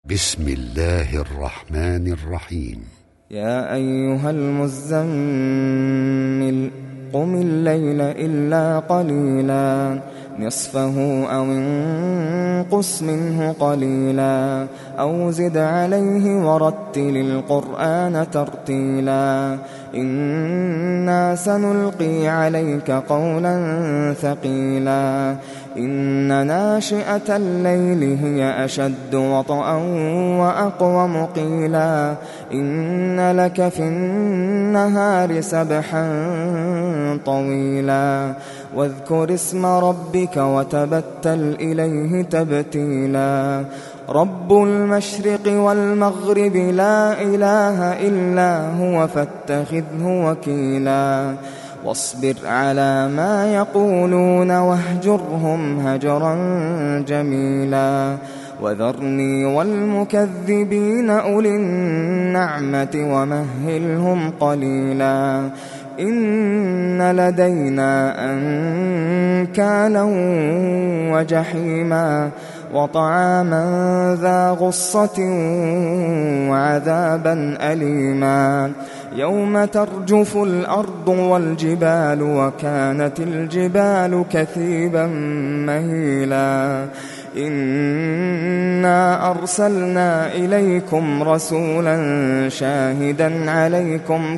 بسم الله الرحمن الرحيم. يا أيها المزمل قم الليل إلا قليلا نصفه أو انقص منه قليلا أو زد عليه ورتل القرآن ترتيلا إنا سنلقي عليك قولا ثقيلا إن ناشئة الليل هي أشد وطئا وأقوم قيلا إن لك في النهار سبحا طويلا واذكر اسم ربك وتبتل إليه تبتيلا رب المشرق والمغرب لا إله إلا هو فاتخذه وكيلا واصبر على ما يقولون واهجرهم هجرا جميلا وذرني والمكذبين أولي النعمة ومهلهم قليلا إن لدينا أنكالا وجحيما وطعاما ذا غصة وعذابا أليما يوم ترجف الأرض والجبال وكانت الجبال كثيبا مهيلا إنا أرسلنا إليكم رسولا شاهدا عليكم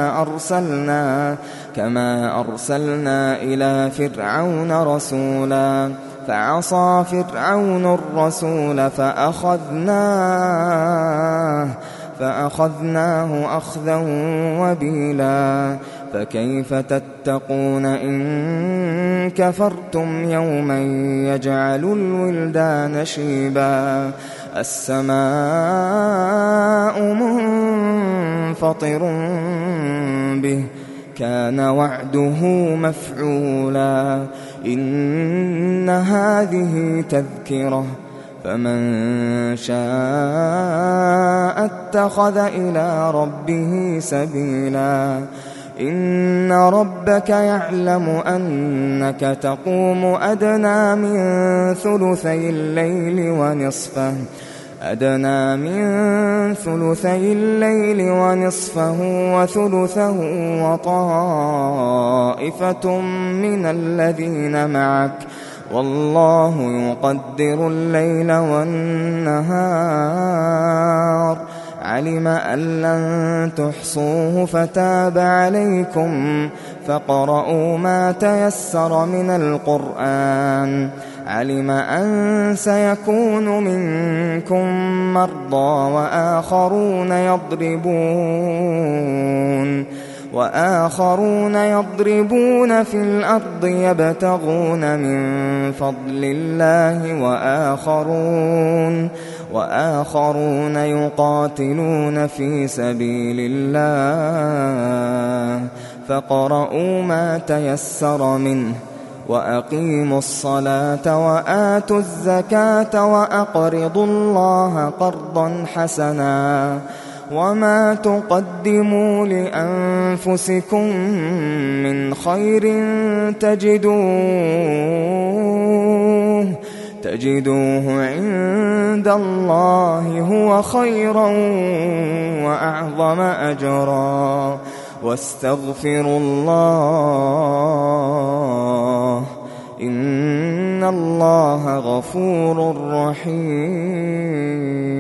كما أرسلنا إلى فرعون رسولا فعصى فرعون الرسول فأخذناه أخذا وبيلا فكيف تتقون إن كفرتم يوما يجعل الولدان شيبا السماء منفطر به كان وعده مفعولا إن هذه تذكرة فمن شاء اتخذ إلى ربه سبيلا إن ربك يعلم أنك تقوم أدنى من ثلثي الليل ونصفه وثلثه وطائفة من الذين معك والله يقدر الليل والنهار علم أن لن تحصوه فتاب عليكم فاقرؤوا ما تيسر من القرآن علم أن سيكون منكم مرضى وآخرون يضربون في الأرض يبتغون من فضل الله وآخرون يقاتلون في سبيل الله فاقرؤوا ما تيسر منه وأقيموا الصلاة وآتوا الزكاة وأقرضوا الله قرضا حسنا وما تقدموا لأنفسكم من خير تجدوه عند الله هو خيرا وأعظم أجرا واستغفروا الله إن الله غفور رحيم.